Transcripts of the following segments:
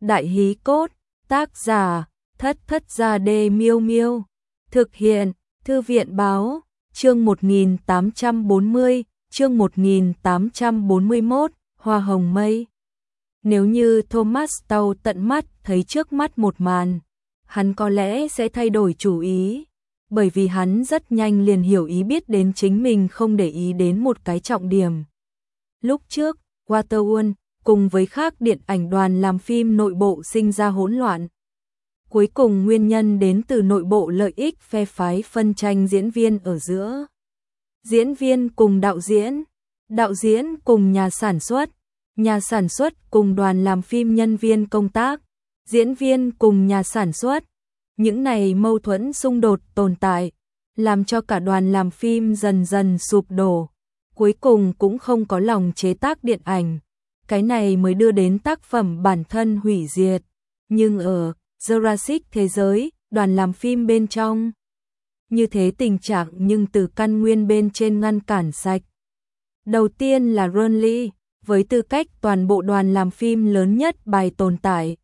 Đại hí cốt, tác giả, Thất Thất Gia Đê Miêu Miêu. Thực hiện, Thư viện báo, chương 1840, chương 1841, Hoa hồng mây. Nếu như Thomas Tao tận mắt thấy trước mắt một màn, hắn có lẽ sẽ thay đổi chủ ý, bởi vì hắn rất nhanh liền hiểu ý biết đến chính mình không để ý đến một cái trọng điểm. Lúc trước, Waterworld cùng với khác điện ảnh đoàn làm phim nội bộ sinh ra hỗn loạn. Cuối cùng nguyên nhân đến từ nội bộ lợi ích phe phái phân tranh diễn viên ở giữa. Diễn viên cùng đạo diễn cùng nhà sản xuất cùng đoàn làm phim nhân viên công tác, diễn viên cùng nhà sản xuất. Những này mâu thuẫn xung đột tồn tại, làm cho cả đoàn làm phim dần dần sụp đổ, cuối cùng cũng không có lòng chế tác điện ảnh. Cái này mới đưa đến tác phẩm bản thân hủy diệt. Nhưng ở Jurassic thế giới, đoàn làm phim bên trong như thế tình trạng nhưng từ căn nguyên bên trên ngăn cản sạch. Đầu tiên là Ron Lee, với tư cách toàn bộ đoàn làm phim lớn nhất bài tồn tại.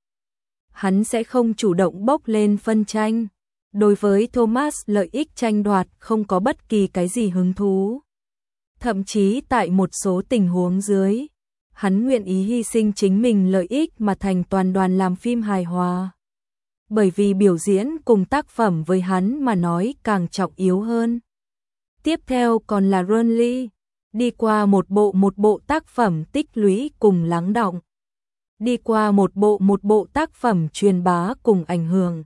Hắn sẽ không chủ động bốc lên phân tranh. Đối với Thomas lợi ích tranh đoạt không có bất kỳ cái gì hứng thú. Thậm chí tại một số tình huống dưới, hắn nguyện ý hy sinh chính mình lợi ích mà thành toàn đoàn làm phim hài hòa. Bởi vì biểu diễn cùng tác phẩm với hắn mà nói càng trọng yếu hơn. Tiếp theo còn là Ron Lee, đi qua một bộ tác phẩm tích lũy cùng lắng đọng. Đi qua một bộ tác phẩm truyền bá cùng ảnh hưởng.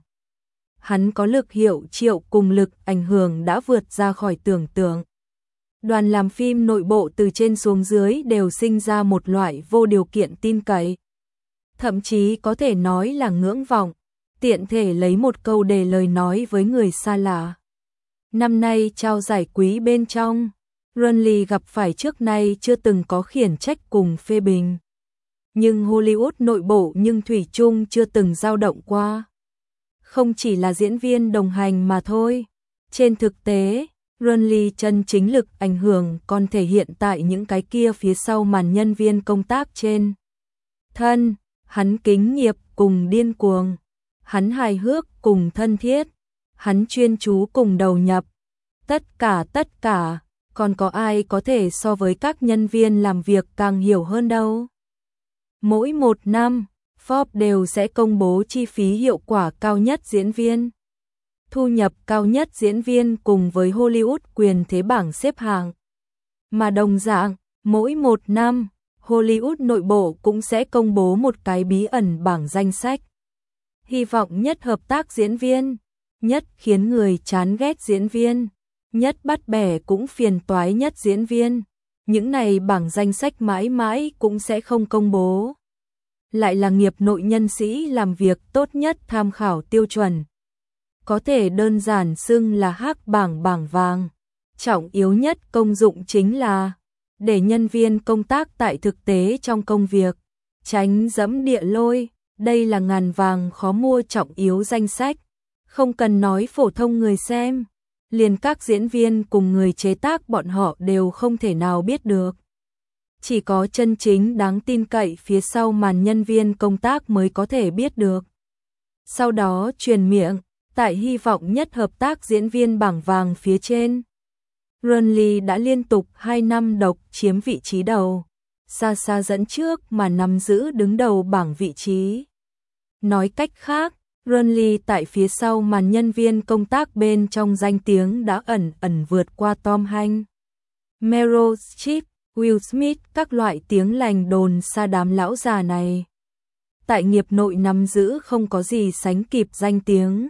Hắn có lực hiệu triệu cùng lực ảnh hưởng đã vượt ra khỏi tưởng tượng. Đoàn làm phim nội bộ từ trên xuống dưới đều sinh ra một loại vô điều kiện tin cậy. Thậm chí có thể nói là ngưỡng vọng, tiện thể lấy một câu để lời nói với người xa lạ. Năm nay trao giải quý bên trong, Ron Lee gặp phải trước nay chưa từng có khiển trách cùng phê bình. Nhưng Hollywood nội bộ nhưng thủy chung chưa từng dao động qua. Không chỉ là diễn viên đồng hành mà thôi. Trên thực tế, Ron Lee chân chính lực ảnh hưởng còn thể hiện tại những cái kia phía sau màn nhân viên công tác trên. Thân, hắn kính nghiệp cùng điên cuồng. Hắn hài hước cùng thân thiết. Hắn chuyên chú cùng đầu nhập. Tất cả, còn có ai có thể so với các nhân viên làm việc càng hiểu hơn đâu. Mỗi một năm, Forbes đều sẽ công bố chi phí hiệu quả cao nhất diễn viên, thu nhập cao nhất diễn viên cùng với Hollywood quyền thế bảng xếp hạng. Mà đồng dạng, mỗi một năm, Hollywood nội bộ cũng sẽ công bố một cái bí ẩn bảng danh sách. Hy vọng nhất hợp tác diễn viên, nhất khiến người chán ghét diễn viên, nhất bắt bẻ cũng phiền toái nhất diễn viên. Những này bảng danh sách mãi mãi cũng sẽ không công bố. Lại là nghiệp nội nhân sĩ làm việc tốt nhất tham khảo tiêu chuẩn. Có thể đơn giản xưng là hắc bảng vàng. Trọng yếu nhất công dụng chính là để nhân viên công tác tại thực tế trong công việc, tránh dẫm địa lôi. Đây là ngàn vàng khó mua trọng yếu danh sách. Không cần nói phổ thông người xem, liền các diễn viên cùng người chế tác bọn họ đều không thể nào biết được. Chỉ có chân chính đáng tin cậy phía sau màn nhân viên công tác mới có thể biết được. Sau đó truyền miệng, tại hy vọng nhất hợp tác diễn viên bảng vàng phía trên. Ron Lee đã liên tục 2 năm độc chiếm vị trí đầu, xa xa dẫn trước mà nắm giữ đứng đầu bảng vị trí. Nói cách khác, Ron Lee tại phía sau màn nhân viên công tác bên trong danh tiếng đã ẩn vượt qua Tom Hanks, Meryl Streep, Will Smith, các loại tiếng lành đồn xa đám lão già này. Tại nghiệp nội nắm giữ không có gì sánh kịp danh tiếng.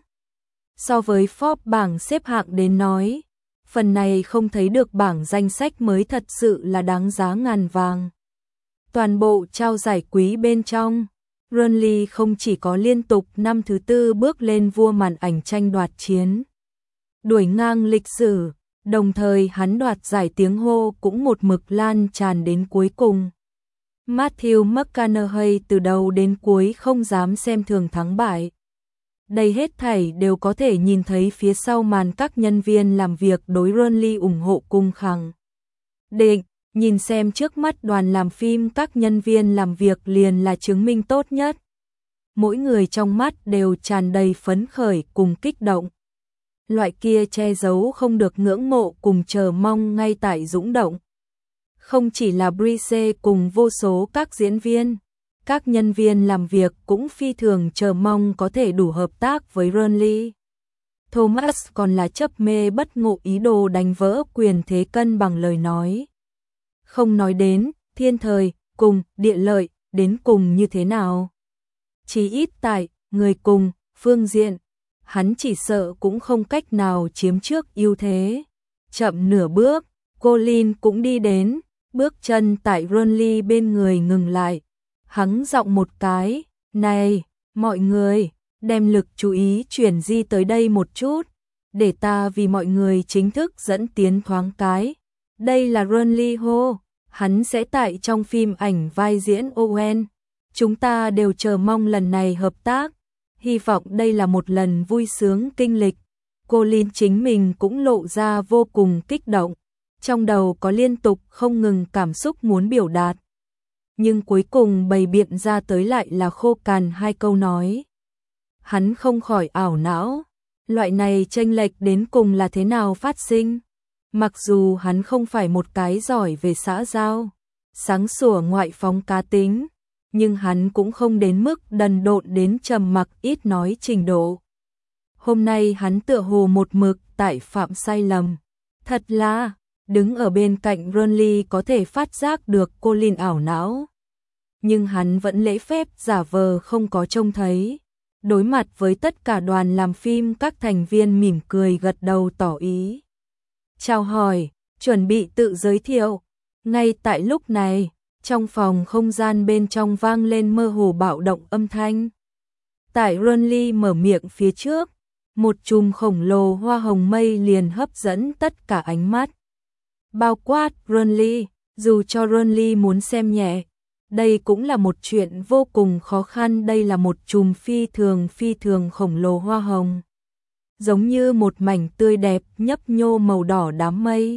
So với Forbes bảng xếp hạng đến nói, phần này không thấy được bảng danh sách mới thật sự là đáng giá ngàn vàng. Toàn bộ trao giải quý bên trong, Ron Lee không chỉ có liên tục năm thứ 4 bước lên vua màn ảnh tranh đoạt chiến, đuổi ngang lịch sử, đồng thời hắn đoạt giải tiếng hô cũng một mực lan tràn đến cuối cùng. Matthew McConaughey từ đầu đến cuối không dám xem thường thắng bại. Đây hết thảy đều có thể nhìn thấy phía sau màn các nhân viên làm việc đối Ron Lee ủng hộ cung khẳng định. Nhìn xem trước mắt đoàn làm phim các nhân viên làm việc liền là chứng minh tốt nhất. mỗi người trong mắt đều tràn đầy phấn khởi cùng kích động. Loại kia che giấu không được ngưỡng mộ cùng chờ mong ngay tại dũng động. Không chỉ là Brice cùng vô số các diễn viên, các nhân viên làm việc cũng phi thường chờ mong có thể đủ hợp tác với Renly. Thomas còn là chấp mê bất ngộ ý đồ đánh vỡ quyền thế cân bằng lời nói. Không nói đến thiên thời cùng địa lợi đến cùng như thế nào. Chỉ ít tại người cùng phương diện, hắn chỉ sợ cũng không cách nào chiếm trước ưu thế. Chậm nửa bước, Colin cũng đi đến, bước chân tại Renly bên người ngừng lại. Hắn giọng một cái, này, mọi người, đem lực chú ý chuyển di tới đây một chút, để ta vì mọi người chính thức dẫn tiến thoáng cái. Đây là Renly Ho, hắn sẽ tại trong phim ảnh vai diễn Owen. Chúng ta đều chờ mong lần này hợp tác, hy vọng đây là một lần vui sướng kinh lịch. Colin chính mình cũng lộ ra vô cùng kích động, trong đầu có liên tục không ngừng cảm xúc muốn biểu đạt. Nhưng cuối cùng bày biện ra tới lại là khô cằn hai câu nói. Hắn không khỏi ảo não, loại này chênh lệch đến cùng là thế nào phát sinh? Mặc dù hắn không phải một cái giỏi về xã giao, sáng sủa ngoại phóng cá tính, nhưng hắn cũng không đến mức đần độn đến trầm mặc ít nói trình độ. Hôm nay hắn tựa hồ một mực tại phạm sai lầm. Thật là, đứng ở bên cạnh Renly có thể phát giác được Colin ảo não. Nhưng hắn vẫn lễ phép giả vờ không có trông thấy. Đối mặt với tất cả đoàn làm phim các thành viên mỉm cười gật đầu tỏ ý. Chào hỏi, chuẩn bị tự giới thiệu. Ngay tại lúc này, trong phòng không gian bên trong vang lên mơ hồ bạo động âm thanh. Tại Renly mở miệng phía trước, một chùm khổng lồ hoa hồng mây liền hấp dẫn tất cả ánh mắt. Bao quát Renly, dù cho Renly muốn xem nhẹ, đây cũng là một chuyện vô cùng khó khăn. Đây là một chùm phi thường khổng lồ hoa hồng, giống như một mảnh tươi đẹp nhấp nhô màu đỏ đám mây.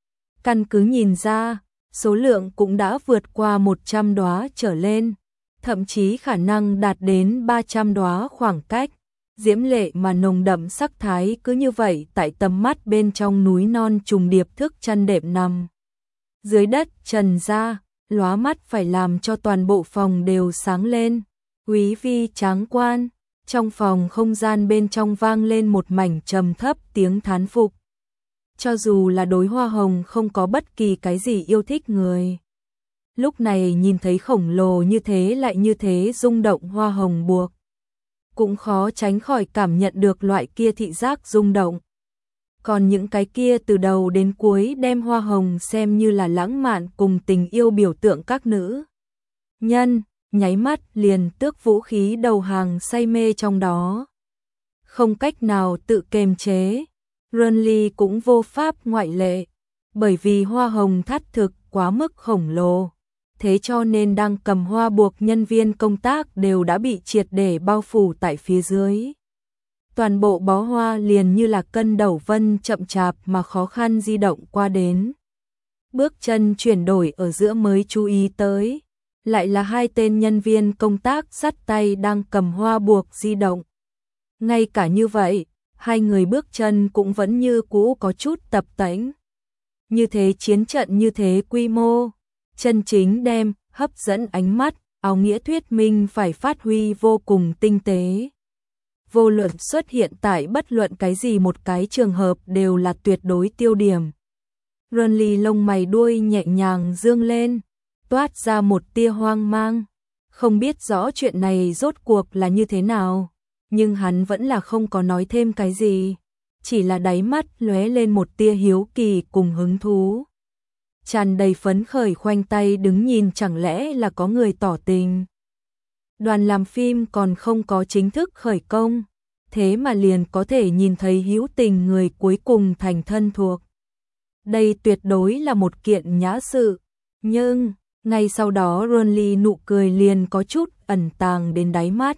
Căn cứ nhìn ra, số lượng cũng đã vượt qua 100 đóa trở lên, thậm chí khả năng đạt đến 300 đóa. Khoảng cách diễm lệ mà nồng đậm sắc thái cứ như vậy tại tầm mắt bên trong núi non trùng điệp thức chăn đệm nằm dưới đất trần ra, lóa mắt phải làm cho toàn bộ phòng đều sáng lên. Quý vi tráng quan, trong phòng không gian bên trong vang lên một mảnh trầm thấp tiếng thán phục. Cho dù là đối hoa hồng không có bất kỳ cái gì yêu thích người, lúc này nhìn thấy khổng lồ như thế lại như thế rung động hoa hồng buộc, cũng khó tránh khỏi cảm nhận được loại kia thị giác rung động. Còn những cái kia từ đầu đến cuối đem hoa hồng xem như là lãng mạn cùng tình yêu biểu tượng các nữ nhân, nháy mắt liền tước vũ khí đầu hàng say mê trong đó. Không cách nào tự kiềm chế, Renly cũng vô pháp ngoại lệ, bởi vì hoa hồng thắt thực quá mức khổng lồ. Thế cho nên đang cầm hoa buộc nhân viên công tác đều đã bị triệt để bao phủ tại phía dưới. Toàn bộ bó hoa liền như là cân đầu vân chậm chạp mà khó khăn di động qua đến. Bước chân chuyển đổi ở giữa mới chú ý tới, lại là hai tên nhân viên công tác dắt tay đang cầm hoa buộc di động. Ngay cả như vậy, hai người bước chân cũng vẫn như cũ có chút tập tễnh. Như thế chiến trận như thế quy mô, chân chính đem hấp dẫn ánh mắt, áo nghĩa thuyết minh phải phát huy vô cùng tinh tế. Vô luận xuất hiện tại bất luận cái gì một cái trường hợp đều là tuyệt đối tiêu điểm. Renly lông mày đuôi nhẹ nhàng dương lên, toát ra một tia hoang mang. Không biết rõ chuyện này rốt cuộc là như thế nào, nhưng hắn vẫn là không có nói thêm cái gì, chỉ là đáy mắt lóe lên một tia hiếu kỳ cùng hứng thú. Tràn đầy phấn khởi khoanh tay đứng nhìn, chẳng lẽ là có người tỏ tình. Đoàn làm phim còn không có chính thức khởi công, thế mà liền có thể nhìn thấy hữu tình người cuối cùng thành thân thuộc. Đây tuyệt đối là một kiện nhã sự, nhưng ngay sau đó Renly nụ cười liền có chút ẩn tàng đến đáy mắt.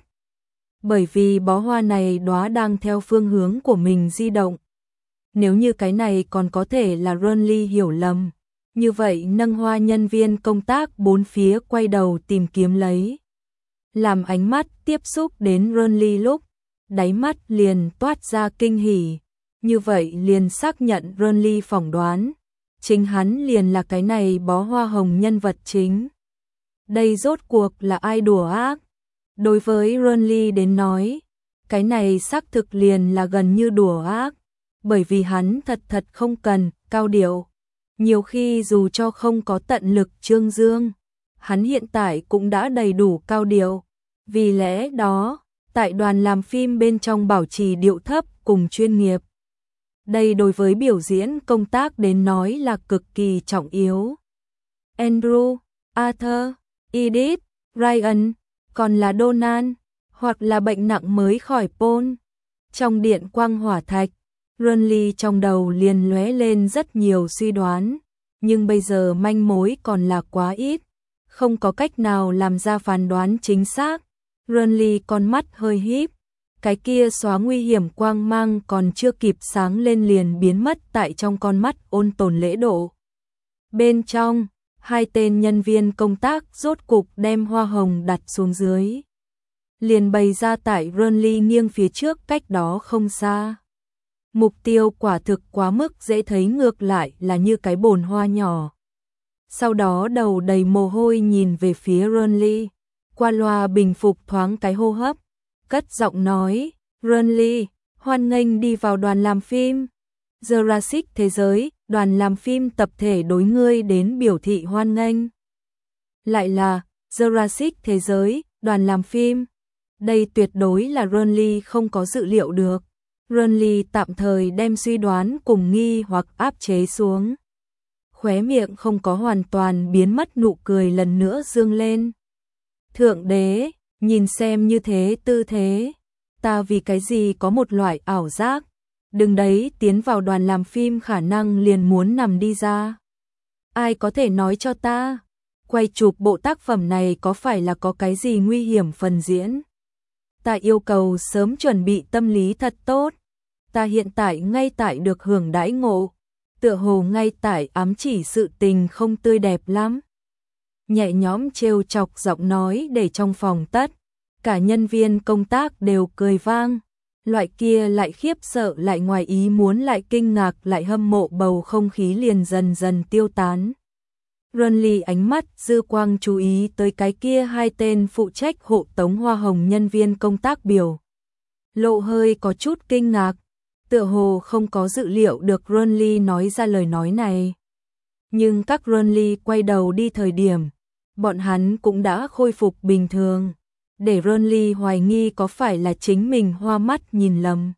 Bởi vì bó hoa này đóa đang theo phương hướng của mình di động. Nếu như cái này còn có thể là Renly hiểu lầm, như vậy nâng hoa nhân viên công tác bốn phía quay đầu tìm kiếm lấy. làm ánh mắt tiếp xúc đến Renly lúc, đáy mắt liền toát ra kinh hỉ, như vậy liền xác nhận Renly phỏng đoán, chính hắn liền là cái này bó hoa hồng nhân vật chính. Đây rốt cuộc là ai đùa ác? Đối với Renly đến nói, cái này xác thực liền là gần như đùa ác, bởi vì hắn thật không cần cao điệu. Nhiều khi dù cho không có tận lực trương dương, hắn hiện tại cũng đã đầy đủ cao điệu. Vì lẽ đó, tại đoàn làm phim bên trong bảo trì điệu thấp cùng chuyên nghiệp. Đây đối với biểu diễn công tác đến nói là cực kỳ trọng yếu. Andrew, Arthur, Edith, Ryan, còn là Donald, hoặc là bệnh nặng mới khỏi Paul. Trong điện quang hỏa thạch, Renly trong đầu liền lóe lên rất nhiều suy đoán, nhưng bây giờ manh mối còn là quá ít, không có cách nào làm ra phán đoán chính xác. Renly con mắt hơi híp, cái kia xóa nguy hiểm quang mang còn chưa kịp sáng lên liền biến mất tại trong con mắt ôn tồn lễ độ. Bên trong, hai tên nhân viên công tác rốt cục đem hoa hồng đặt xuống dưới. Liền bày ra tại Renly nghiêng phía trước cách đó không xa. Mục tiêu quả thực quá mức dễ thấy, ngược lại là như cái bồn hoa nhỏ. Sau đó đầu đầy mồ hôi nhìn về phía Renly, qua loa bình phục thoáng cái hô hấp, cất giọng nói, Renly, hoan nghênh đi vào đoàn làm phim. Jurassic Thế giới, đoàn làm phim tập thể đối ngươi đến biểu thị hoan nghênh. Lại là Jurassic Thế giới, đoàn làm phim. Đây tuyệt đối là Renly không có dự liệu được. Renly tạm thời đem suy đoán cùng nghi hoặc áp chế xuống. Khóe miệng không có hoàn toàn biến mất, nụ cười lần nữa dương lên. Thượng đế, nhìn xem như thế tư thế, ta vì cái gì có một loại ảo giác, đừng đấy tiến vào đoàn làm phim khả năng liền muốn nằm đi ra. Ai có thể nói cho ta, quay chụp bộ tác phẩm này có phải là có cái gì nguy hiểm phần diễn? Ta yêu cầu sớm chuẩn bị tâm lý thật tốt. Ta hiện tại ngay tại được hưởng đãi ngộ, tựa hồ ngay tại ám chỉ sự tình không tươi đẹp lắm. Nhẹ nhõm trêu chọc giọng nói để trong phòng tất cả nhân viên công tác đều cười vang. Loại kia lại khiếp sợ, lại ngoài ý muốn, lại kinh ngạc, lại hâm mộ bầu không khí liền dần dần tiêu tán. Renly ánh mắt dư quang chú ý tới cái kia hai tên phụ trách hộ tống hoa hồng nhân viên công tác, biểu lộ hơi có chút kinh ngạc, tựa hồ không có dự liệu được Renly nói ra lời nói này. Nhưng các Renly quay đầu đi thời điểm, bọn hắn cũng đã khôi phục bình thường, để Renly hoài nghi có phải là chính mình hoa mắt nhìn lầm.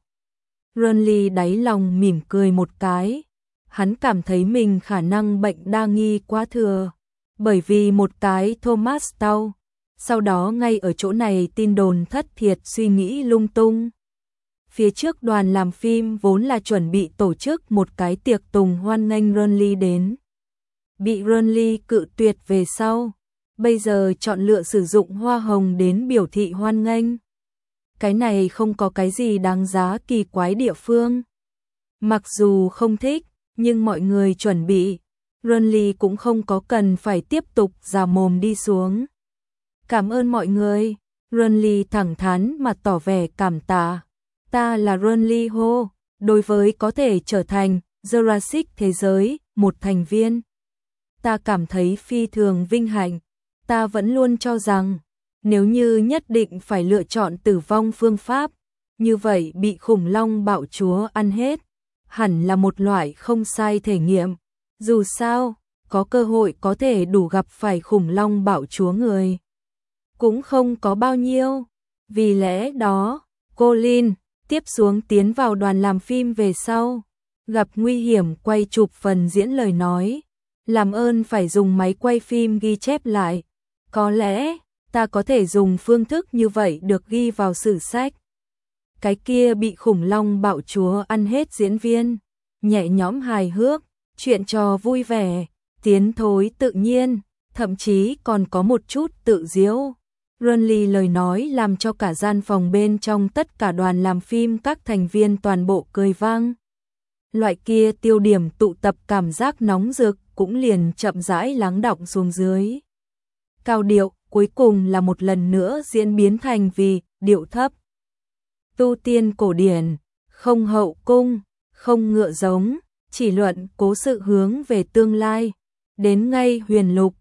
Renly đáy lòng mỉm cười một cái, hắn cảm thấy mình khả năng bệnh đa nghi quá thừa, bởi vì một cái Thomas Tau, sau đó ngay ở chỗ này tin đồn thất thiệt, suy nghĩ lung tung. Phía trước đoàn làm phim vốn là chuẩn bị tổ chức một cái tiệc tùng hoan nghênh Renly đến, bị Renly cự tuyệt về sau, bây giờ chọn lựa sử dụng hoa hồng đến biểu thị hoan nghênh. Cái này không có cái gì đáng giá kỳ quái địa phương. Mặc dù không thích, nhưng mọi người chuẩn bị, Renly cũng không có cần phải tiếp tục già mồm đi xuống. Cảm ơn mọi người, Renly thẳng thắn mà tỏ vẻ cảm tạ. Ta là Renly Ho, đối với có thể trở thành Jurassic Thế giới một thành viên, ta cảm thấy phi thường vinh hạnh. Ta vẫn luôn cho rằng, nếu như nhất định phải lựa chọn tử vong phương pháp, như vậy bị khủng long bạo chúa ăn hết, hẳn là một loại không sai thể nghiệm. Dù sao, có cơ hội có thể đủ gặp phải khủng long bạo chúa người cũng không có bao nhiêu. Vì lẽ đó, Colin tiếp xuống tiến vào đoàn làm phim về sau, gặp nguy hiểm quay chụp phần diễn lời nói, làm ơn phải dùng máy quay phim ghi chép lại. Có lẽ, ta có thể dùng phương thức như vậy được ghi vào sử sách. Cái kia bị khủng long bạo chúa ăn hết diễn viên, nhẹ nhõm hài hước, chuyện trò vui vẻ, tiến thối tự nhiên, thậm chí còn có một chút tự diễu. Renly lời nói làm cho cả gian phòng bên trong tất cả đoàn làm phim các thành viên toàn bộ cười vang. Loại kia tiêu điểm tụ tập cảm giác nóng rực cũng liền chậm rãi lắng đọng xuống dưới. Cao điệu, cuối cùng là một lần nữa diễn biến thành vì điệu thấp. Tu tiên cổ điển, không hậu cung, không ngựa giống, chỉ luận cố sự hướng về tương lai. Đến ngay huyền lục,